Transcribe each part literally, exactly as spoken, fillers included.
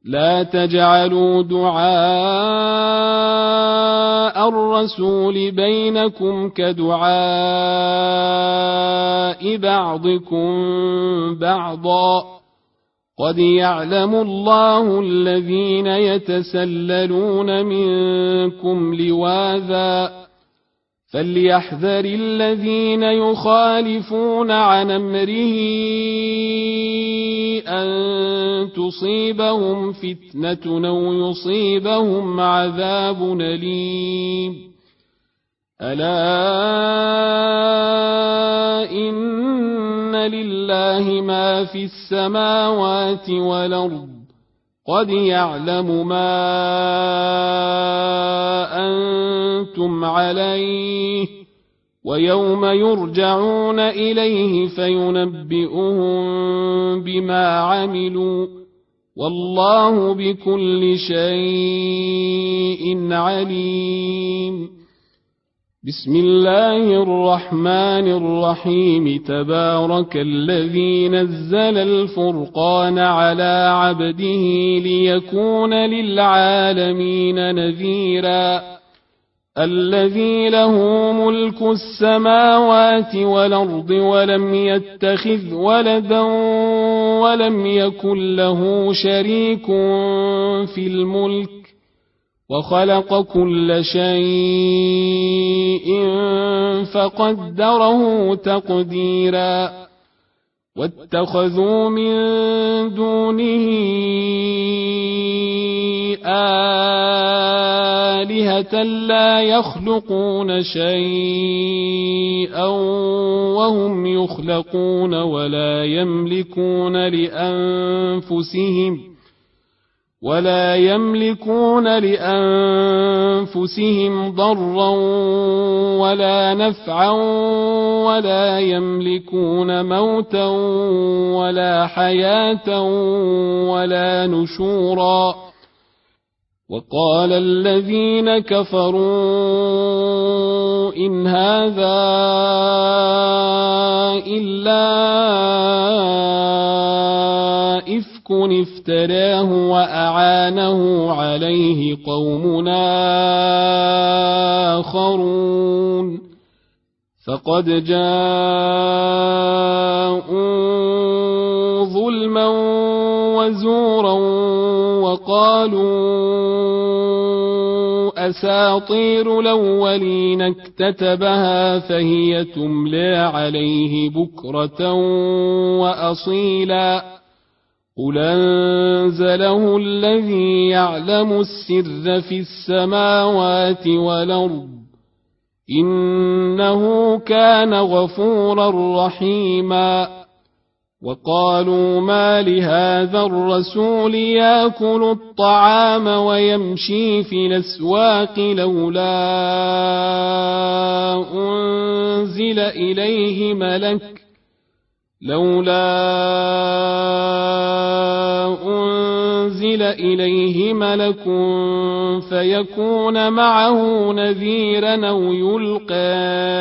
لا تجعلوا دعاء الرسول بينكم كدعاء بعضكم بعضا قد يعلم الله الذين يتسللون منكم لواذا فليحذر الذين يخالفون عن أمره أن تصيبهم فتنة أو يصيبهم عذاب أليم ألا إن لله ما في السماوات والأرض قد يعلم ما أنتم عليه ويوم يرجعون إليه فينبئهم بما عملوا والله بكل شيء عليم. بسم الله الرحمن الرحيم تبارك الذي نزل الفرقان على عبده ليكون للعالمين نذيرا الذي له ملك السماوات والأرض ولم يتخذ ولدا ولم يكن له شريك في الملك وخلق كل شيء فقدره تقديرا واتخذوا من دونه آلهة لا يخلقون شيئا وهم يخلقون ولا يملكون لأنفسهم ولا يملكون لأنفسهم ضرا ولا نفعا ولا يملكون موتا ولا حياة ولا نشورا وقال الذين كفروا إن هذا إلا إفك افتراه وأعانه عليه قوم آخرون فقد جاءوا ظلما وزورا وقالوا أساطير الأولين اكتتبها فهي تملى عليه بكرة وأصيلا قل أنزله الذي يعلم السر في السماوات والأرض إنه كان غفورا رحيما وقالوا ما لهذا الرسول يأكل الطعام ويمشي في الأسواق لولا أنزل إليه ملك لولا أنزل إليه ملك فيكون معه نذيرا أو يلقى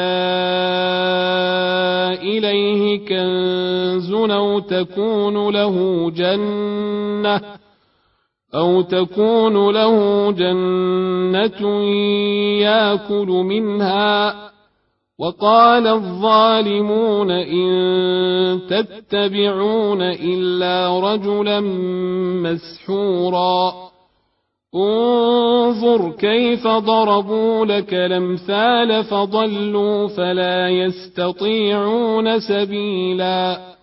إليه كنز أو تكون له جنة أو تكون له جنة يأكل منها وقال الظالمون إن تتبعون إلا رجلا مسحورا انظر كيف ضربوا لك الأمثال فضلوا فلا يستطيعون سبيلا